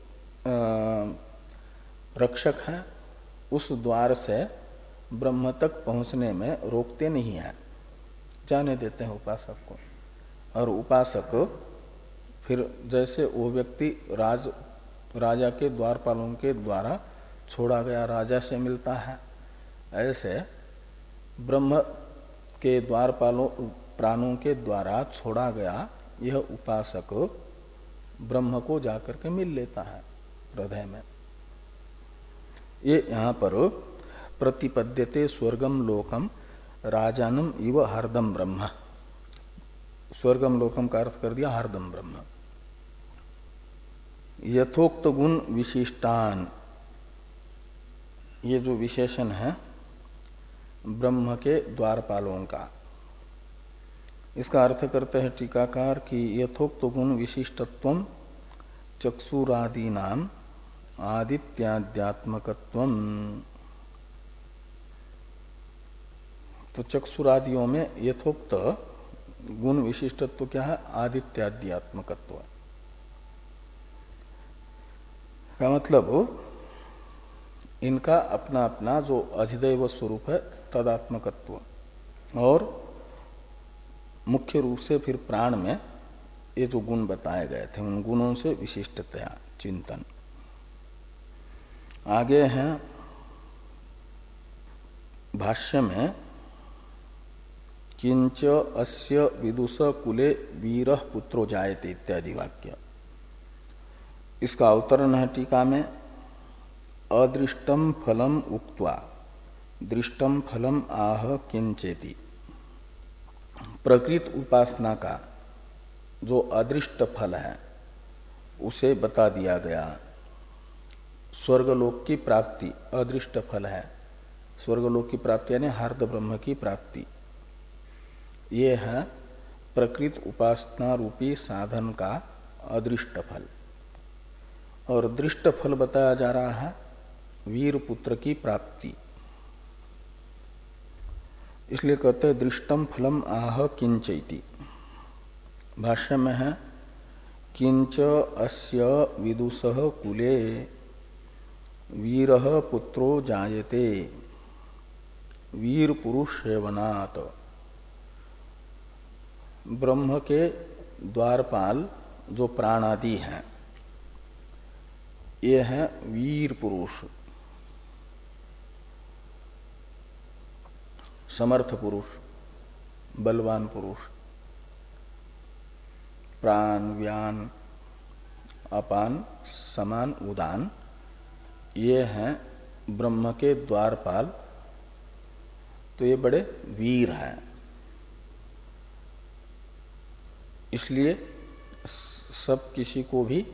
रक्षक हैं उस द्वार से ब्रह्म तक पहुंचने में रोकते नहीं हैं, जाने देते हैं उपासक को। और उपासक फिर जैसे वो व्यक्ति राज राजा के द्वारपालों के द्वारा छोड़ा गया राजा से मिलता है, ऐसे ब्रह्म के द्वारपालों प्राणों के द्वारा छोड़ा गया यह उपासक ब्रह्म को जाकर के मिल लेता है हृदय में। ये यहाँ पर प्रतिपद्यते स्वर्गम लोकम राजानम इव हरदम ब्रह्म, स्वर्गम लोकम का अर्थ कर दिया हरदम ब्रह्म। यथोक्त गुण विशिष्टान, ये जो विशेषण है ब्रह्म के द्वारपालों का, इसका अर्थ करते हैं टीकाकार कि यथोक्त गुण विशिष्टत्वम चक्षुरादीनाम आदित्याद्यात्मकत्वम। तो चक्षुरादियों में यथोक्त गुण विशिष्टत्व क्या है? आदित्याद्यात्मकत्व का मतलब इनका अपना अपना जो अधिदैव स्वरूप है तदात्मकत्व, और मुख्य रूप से फिर प्राण में ये जो गुण बताए गए थे उन गुणों से विशिष्टतया चिंतन। आगे हैं भाष्य में किंच अस्य विदुष कुले वीरः पुत्रो जायते इत्यादि वाक्य, इसका अवतरण है टीका में अदृष्टम फलम उक्त्वा दृष्टम फलम आह किंचेति। प्रकृत उपासना का जो अदृष्ट फल है उसे बता दिया गया। स्वर्गलोक की प्राप्ति अदृष्ट फल है, स्वर्गलोक की प्राप्ति यानी हार्द ब्रह्म की प्राप्ति, ये है प्रकृत उपासना रूपी साधन का अदृष्ट फल। और दृष्ट फल बताया जा रहा है वीर पुत्र की प्राप्ति, इसलिए कहते हैं दृष्टम फलम आह किंचैति। भाष्य में है किंच अस्य विदुषः कुले वीरः पुत्रो जायते वीर पुरुष सेवनात्। ब्रह्म के द्वारपाल जो प्राणादि हैं ये हैं वीर पुरुष, समर्थ पुरुष, बलवान पुरुष, प्राण, व्यान, अपान, समान, उदान, ये हैं ब्रह्म के द्वारपाल। तो ये बड़े वीर हैं, इसलिए सब किसी को भी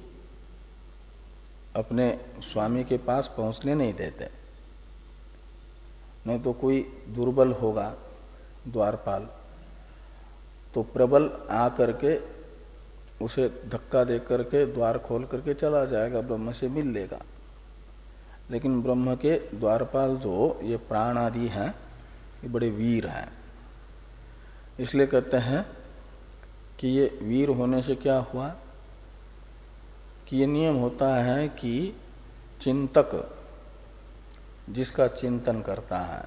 अपने स्वामी के पास पहुंचने नहीं देते। नहीं तो कोई दुर्बल होगा द्वारपाल तो प्रबल आकर के उसे धक्का दे करके द्वार खोल करके चला जाएगा, ब्रह्म से मिल लेगा। लेकिन ब्रह्म के द्वारपाल जो ये प्राण आदि हैं ये बड़े वीर हैं। इसलिए कहते हैं कि ये वीर होने से क्या हुआ कि ये नियम होता है कि चिंतक जिसका चिंतन करता है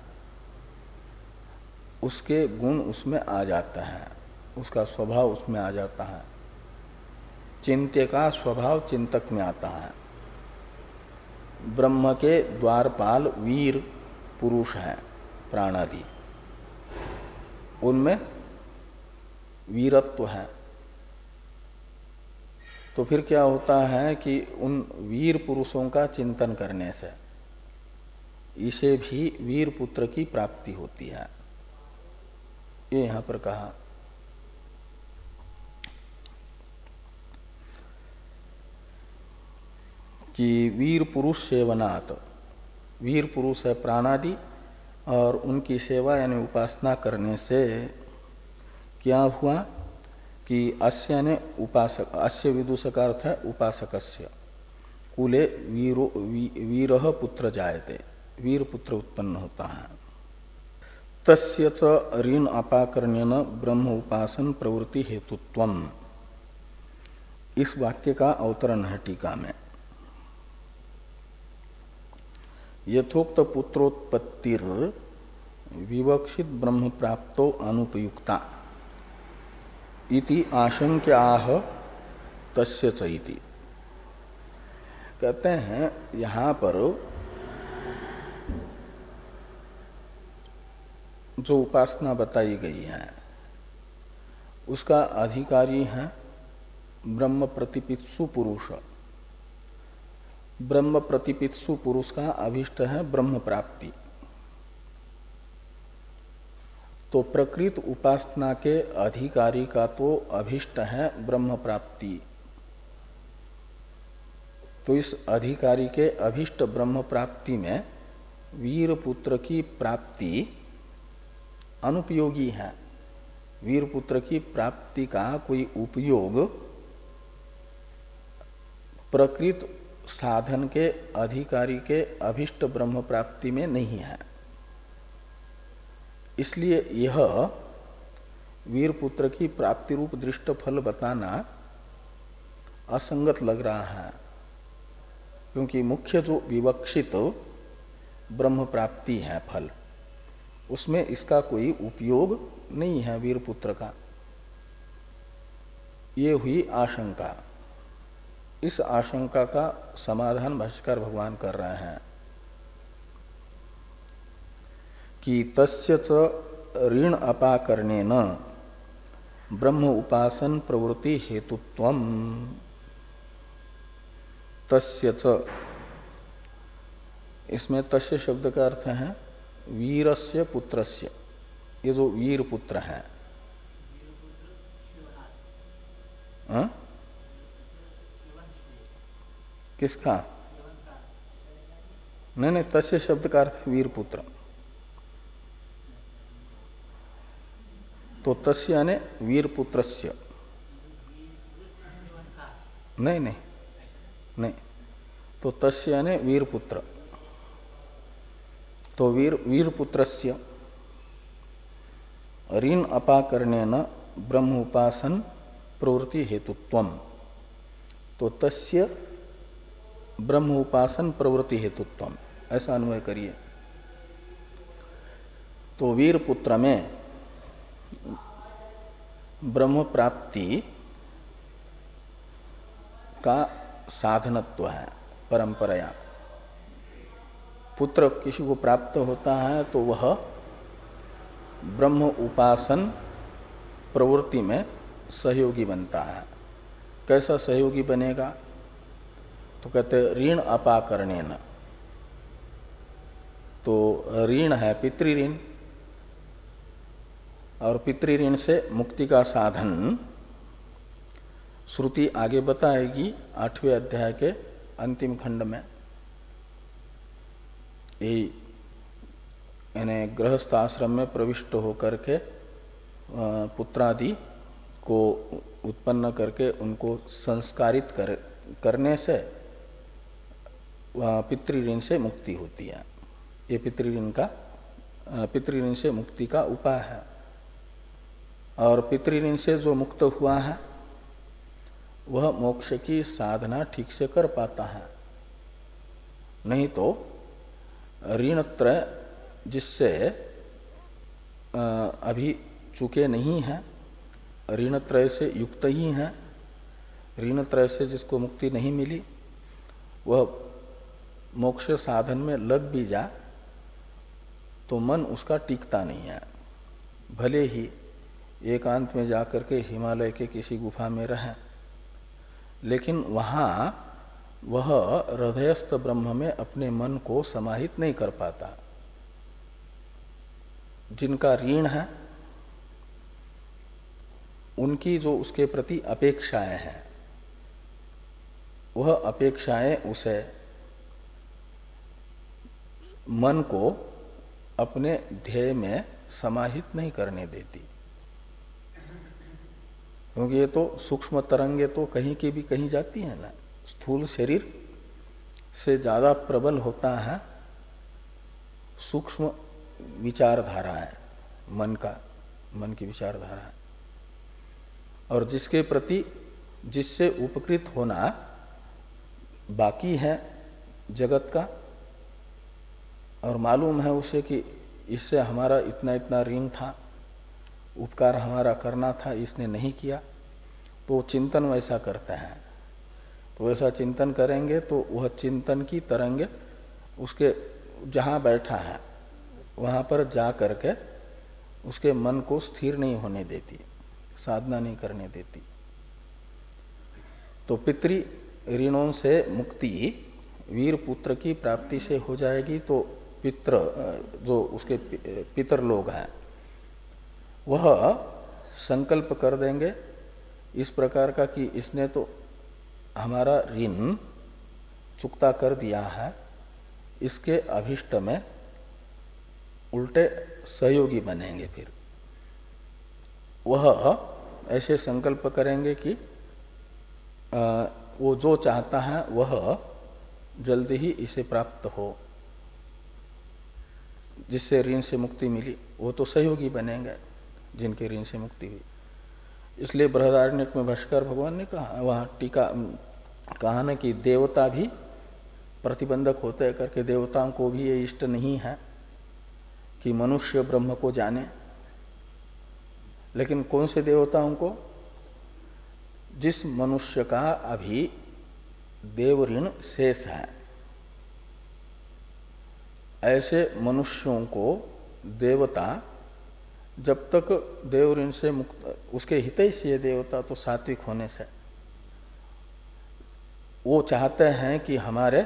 उसके गुण उसमें आ जाते हैं, उसका स्वभाव उसमें आ जाता है। चिंत्य का स्वभाव चिंतक में आता है। ब्रह्म के द्वारपाल वीर पुरुष हैं प्राणादि, उनमें वीरत्व है। तो फिर क्या होता है कि उन वीर पुरुषों का चिंतन करने से इसे भी वीर पुत्र की प्राप्ति होती है। ये यहां पर कहा कि वीर पुरुष सेवनात्, वीर पुरुष है प्राणादि और उनकी सेवा यानी उपासना करने से क्या हुआ कि अस्य ने उपासक, अस्य विदूषक अर्थ है उपासकस्य कुले वीरो वी, वीरः पुत्र जायते, वीर पुत्र उत्पन्न होता है। तस्य च ऋण अपाकर्ण्यन ब्रह्म उपासन प्रवृत्ति हेतुत्वम, इस वाक्य का अवतरण है टीका में। यथोक्त पुत्रोत्पत्तिर विवक्षित ब्रह्म प्राप्तो अनुपयुक्ता इति आशंक्याह तस्य च इति। कहते हैं यहां पर जो उपासना बताई गई है उसका अधिकारी है ब्रह्म प्रतिपित्सु पुरुष। ब्रह्म प्रतिपित्सु पुरुष का अभिष्ट है ब्रह्म प्राप्ति। तो प्रकृत उपासना के अधिकारी का तो अभिष्ट है ब्रह्म प्राप्ति। तो इस अधिकारी के अभिष्ट ब्रह्म प्राप्ति में वीर पुत्र की प्राप्ति अनुपयोगी है। वीर पुत्र की प्राप्ति का कोई उपयोग प्रकृत साधन के अधिकारी के अभिष्ट ब्रह्म प्राप्ति में नहीं है। इसलिए यह वीर पुत्र की प्राप्ति रूप दृष्ट फल बताना असंगत लग रहा है, क्योंकि मुख्य जो विवक्षित ब्रह्म प्राप्ति है फल, उसमें इसका कोई उपयोग नहीं है वीर पुत्र का। ये हुई आशंका। इस आशंका का समाधान भाष्यकार भगवान कर रहे हैं कि तस्य च ऋण अपाकरणेन ब्रह्म उपासन प्रवृत्ति हेतुत्वम। तस्य च, इसमें तस्य शब्द का अर्थ है वीरस्य पुत्रस्य। ये जो वीर पुत्र है, हा? किसका? नहीं नहीं, तस्य शब्द का अर्थ वीर पुत्र। तो तस्य यानी वीर पुत्रस्य। नहीं नहीं नहीं, तो तस्य यानी वीर पुत्र। तो वीर वीर पुत्रस्य ऋण अपाकरणेन ब्रह्म उपासन प्रवृत्ति हेतुत्वम। तो तस्य ब्रह्म उपासन प्रवृत्ति हेतुत्वम, ऐसा अन्वय करिए। तो वीर पुत्र में ब्रह्म प्राप्ति का साधनत्व है परंपराया। पुत्र किसी को प्राप्त होता है तो वह ब्रह्म उपासन प्रवृत्ति में सहयोगी बनता है। कैसा सहयोगी बनेगा? तो कहते ऋण अपाकरणेन। तो ऋण है पितृऋण, और पितृऋण से मुक्ति का साधन श्रुति आगे बताएगी आठवें अध्याय के अंतिम खंड में। यही यानी गृहस्थ आश्रम में प्रविष्ट होकर के पुत्रादि को उत्पन्न करके उनको संस्कारित कर, करने से पितृऋण से मुक्ति होती है। ये पितृऋण का पितृऋण से मुक्ति का उपाय है। और पितृऋण से जो मुक्त हुआ है वह मोक्ष की साधना ठीक से कर पाता है। नहीं तो ऋणत्रय जिससे अभी चुके नहीं हैं, ऋणत्रय से युक्त ही हैं, ऋणत्रय से जिसको मुक्ति नहीं मिली, वह मोक्ष साधन में लग भी जा तो मन उसका टिकता नहीं है। भले ही एकांत में जाकर के हिमालय के किसी गुफा में रहे, लेकिन वहां वह हृदयस्थ ब्रह्म में अपने मन को समाहित नहीं कर पाता। जिनका ऋण है उनकी जो उसके प्रति अपेक्षाएं हैं, वह अपेक्षाएं उसे मन को अपने ध्येय में समाहित नहीं करने देती। क्योंकि ये तो सूक्ष्म तरंगे तो कहीं की भी कहीं जाती है ना। स्थूल शरीर से ज्यादा प्रबल होता है सूक्ष्म विचारधारा है मन का, मन की विचारधारा है। और जिसके प्रति जिससे उपकृत होना बाकी है जगत का, और मालूम है उसे कि इससे हमारा इतना इतना ऋण था, उपकार हमारा करना था, इसने नहीं किया, तो चिंतन वैसा करते हैं। तो वैसा चिंतन करेंगे तो वह चिंतन की तरंग उसके जहाँ बैठा है वहाँ पर जा करके उसके मन को स्थिर नहीं होने देती, साधना नहीं करने देती। तो पितृ ऋणों से मुक्ति वीर पुत्र की प्राप्ति से हो जाएगी। तो पितृ जो उसके पितर लोग हैं वह संकल्प कर देंगे इस प्रकार का कि इसने तो हमारा ऋण चुकता कर दिया है, इसके अभिष्ट में उल्टे सहयोगी बनेंगे। फिर वह ऐसे संकल्प करेंगे कि आ, वो जो चाहता है वह जल्दी ही इसे प्राप्त हो, जिससे ऋण से मुक्ति मिली, वो तो सहयोगी बनेंगे जिनके ऋण से मुक्ति हुई। इसलिए बृहदारण्यक में भाष्कर भगवान ने कहा, वहां टीका कहा न कि देवता भी प्रतिबंधक होते हैं करके, देवताओं को भी ये इष्ट नहीं है कि मनुष्य ब्रह्म को जाने। लेकिन कौन से देवताओं को? जिस मनुष्य का अभी देव ऋण शेष है, ऐसे मनुष्यों को देवता जब तक देव ऋण से मुक्त, उसके हितैषी देवता तो सात्विक होने से वो चाहते हैं कि हमारे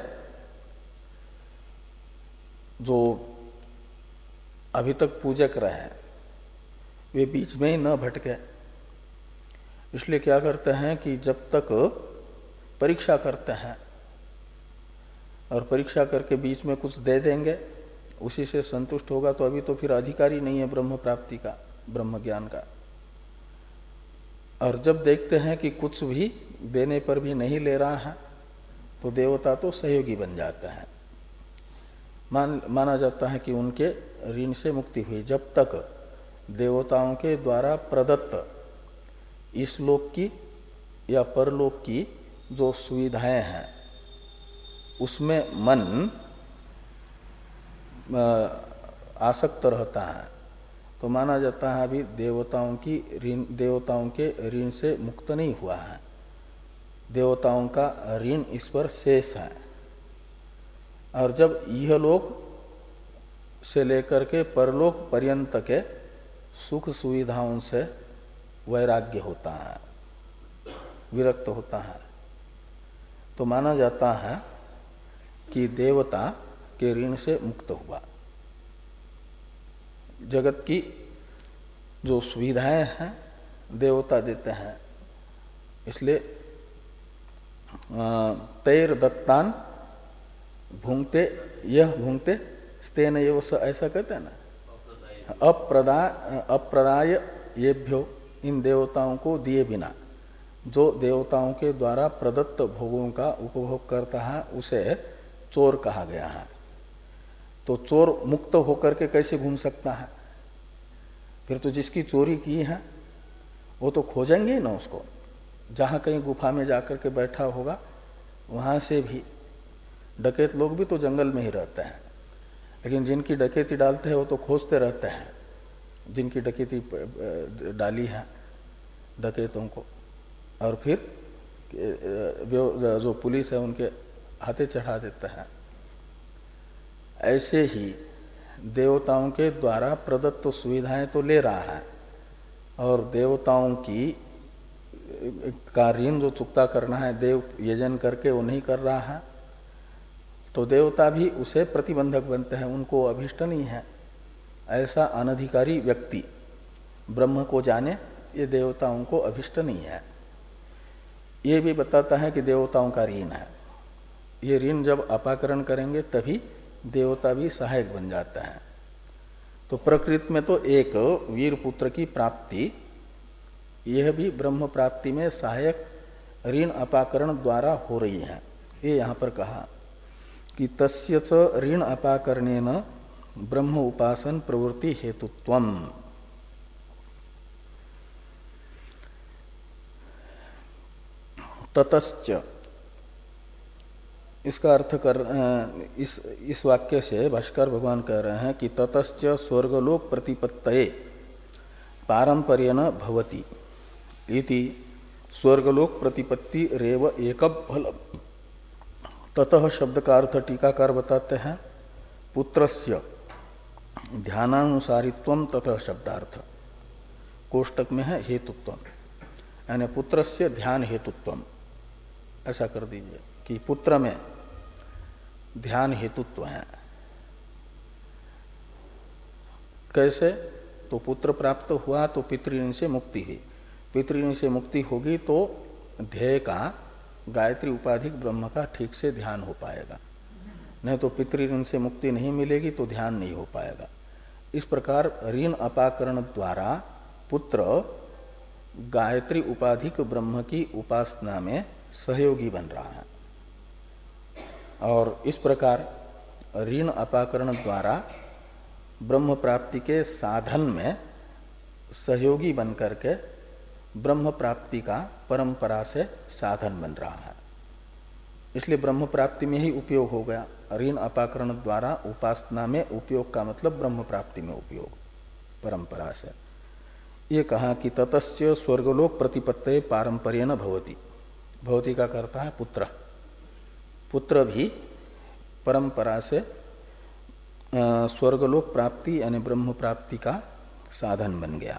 जो अभी तक पूजक रहे वे बीच में ही न भटके। इसलिए क्या करते हैं कि जब तक परीक्षा करते हैं और परीक्षा करके बीच में कुछ दे देंगे, उसी से संतुष्ट होगा, तो अभी तो फिर अधिकारी नहीं है ब्रह्म प्राप्ति का, ब्रह्म ज्ञान का। और जब देखते हैं कि कुछ भी देने पर भी नहीं ले रहा है, तो देवता तो सहयोगी बन जाता है। मान माना जाता है कि उनके ऋण से मुक्ति हुई। जब तक देवताओं के द्वारा प्रदत्त इस लोक की या परलोक की जो सुविधाएं हैं उसमें मन आसक्त रहता है, तो माना जाता है अभी देवताओं की ऋण, देवताओं के ऋण से मुक्त नहीं हुआ है, देवताओं का ऋण इस पर शेष है। और जब यह लोक से लेकर के परलोक पर्यंत के सुख सुविधाओं से वैराग्य होता है, विरक्त होता है, तो माना जाता है कि देवता के ऋण से मुक्त हुआ। जगत की जो सुविधाएं हैं देवता देते हैं, इसलिए तैर दत्तान भूंगते यह भूंगते स्तेन एव स, ऐसा कहते हैं ना। अप्रदाय अप्रदाय येभ्यो, इन देवताओं को दिए बिना जो देवताओं के द्वारा प्रदत्त भोगों का उपभोग करता है उसे चोर कहा गया है। तो चोर मुक्त होकर के कैसे घूम सकता है? फिर तो जिसकी चोरी की है वो तो खोजेंगे ही ना उसको, जहां कहीं गुफा में जाकर के बैठा होगा वहां से भी। डकैत लोग भी तो जंगल में ही रहते हैं, लेकिन जिनकी डकैती डालते हैं वो तो खोजते रहते हैं, जिनकी डकैती डाली है डकैतों को, और फिर जो पुलिस है उनके हाथे चढ़ा देते हैं। ऐसे ही देवताओं के द्वारा प्रदत्त सुविधाएं तो ले रहा है, और देवताओं की का ऋण जो चुकता करना है देव यजन करके वो नहीं कर रहा है, तो देवता भी उसे प्रतिबंधक बनते हैं, उनको अभिष्ट नहीं है। ऐसा अनधिकारी व्यक्ति ब्रह्म को जाने ये देवताओं को अभिष्ट नहीं है। ये भी बताता है कि देवताओं का ऋण है, ये ऋण जब अपाकरण करेंगे तभी देवता भी सहायक बन जाता है। तो प्रकृति में तो एक वीर पुत्र की प्राप्ति, यह भी ब्रह्म प्राप्ति में सहायक ऋण अपाकरण द्वारा हो रही है। ये यहां पर कहा कि तस्य च ऋण अपाकरणेन ब्रह्म उपासन प्रवृत्ति हेतुत्वम। ततश्च, इसका अर्थ कर इस इस वाक्य से भाष्कर भगवान कह रहे हैं कि ततश्च स्वर्गलोक प्रतिपत्तये पारंपर्येण भवति इति स्वर्गलोक प्रतिपत्ति रेव एकम फलम। ततः शब्द का अर्थ टीकाकार बताते हैं पुत्रस्य ध्यानानुसारित्वम ततः शब्दार्थ, कोष्टक में है हेतुत्वम, यानी पुत्रस्य ध्यान हेतुत्वम, ऐसा कर दीजिए कि पुत्र में ध्यान हेतुत्व है। कैसे? तो पुत्र प्राप्त हुआ तो पितृऋण से मुक्ति हुई, पितृऋण से मुक्ति होगी तो ध्येय का गायत्री उपाधिक ब्रह्म का ठीक से ध्यान हो पाएगा, नहीं तो पितृऋण से मुक्ति नहीं मिलेगी तो ध्यान नहीं हो पाएगा। इस प्रकार ऋण अपाकरण द्वारा पुत्र गायत्री उपाधिक ब्रह्म की उपासना में सहयोगी बन रहा है, और इस प्रकार ऋण अपाकरण द्वारा ब्रह्म प्राप्ति के साधन में सहयोगी बन करके ब्रह्म प्राप्ति का परंपरा से साधन बन रहा है। इसलिए ब्रह्म प्राप्ति में ही उपयोग हो गया। ऋण अपाकरण द्वारा उपासना में उपयोग का मतलब ब्रह्म प्राप्ति में उपयोग परंपरा से। ये कहा कि ततस्य स्वर्गलोक प्रतिपत्तये पारंपर्येण भवति, भवति का करता है पुत्र, पुत्र भी परंपरा से स्वर्गलोक प्राप्ति यानी ब्रह्म प्राप्ति का साधन बन गया।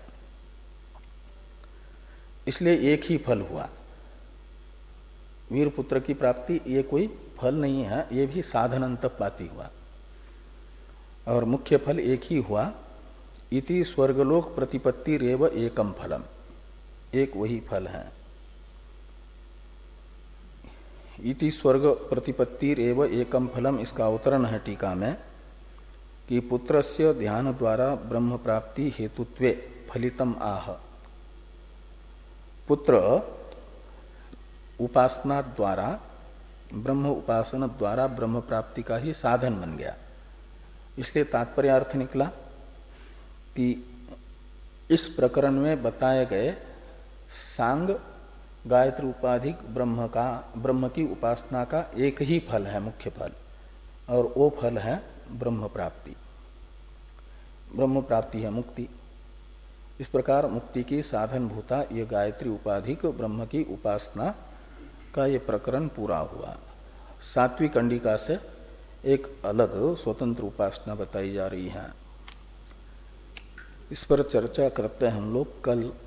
इसलिए एक ही फल हुआ। वीर पुत्र की प्राप्ति ये कोई फल नहीं है, ये भी साधन अंतपाती हुआ, और मुख्य फल एक ही हुआ। इति स्वर्गलोक प्रतिपत्ति रेव एकम फलम, एक वही फल है। इति स्वर्ग प्रतिपत्ति रेव एकम फलम, इसका अवतरण है टीका में कि पुत्रस्य ध्यान द्वारा ब्रह्म प्राप्ति हेतुत्वे फलितम आह। पुत्र उपासना द्वारा ब्रह्म उपासना द्वारा ब्रह्म प्राप्ति का ही साधन बन गया। इसलिए तात्पर्य अर्थ निकला कि इस प्रकरण में बताए गए सांग गायत्री उपाधिक ब्रह्म का ब्रह्म की उपासना का एक ही फल है, मुख्य फल, और वो फल है ब्रह्म प्राप्ति। ब्रह्म प्राप्ति है मुक्ति, इस प्रकार मुक्ति की साधन भूता ये गायत्री उपाधिक ब्रह्म की उपासना का ये प्रकरण पूरा हुआ। सात्विक कंडिका से एक अलग स्वतंत्र उपासना बताई जा रही है। इस पर चर्चा करते हैं हम लोग कल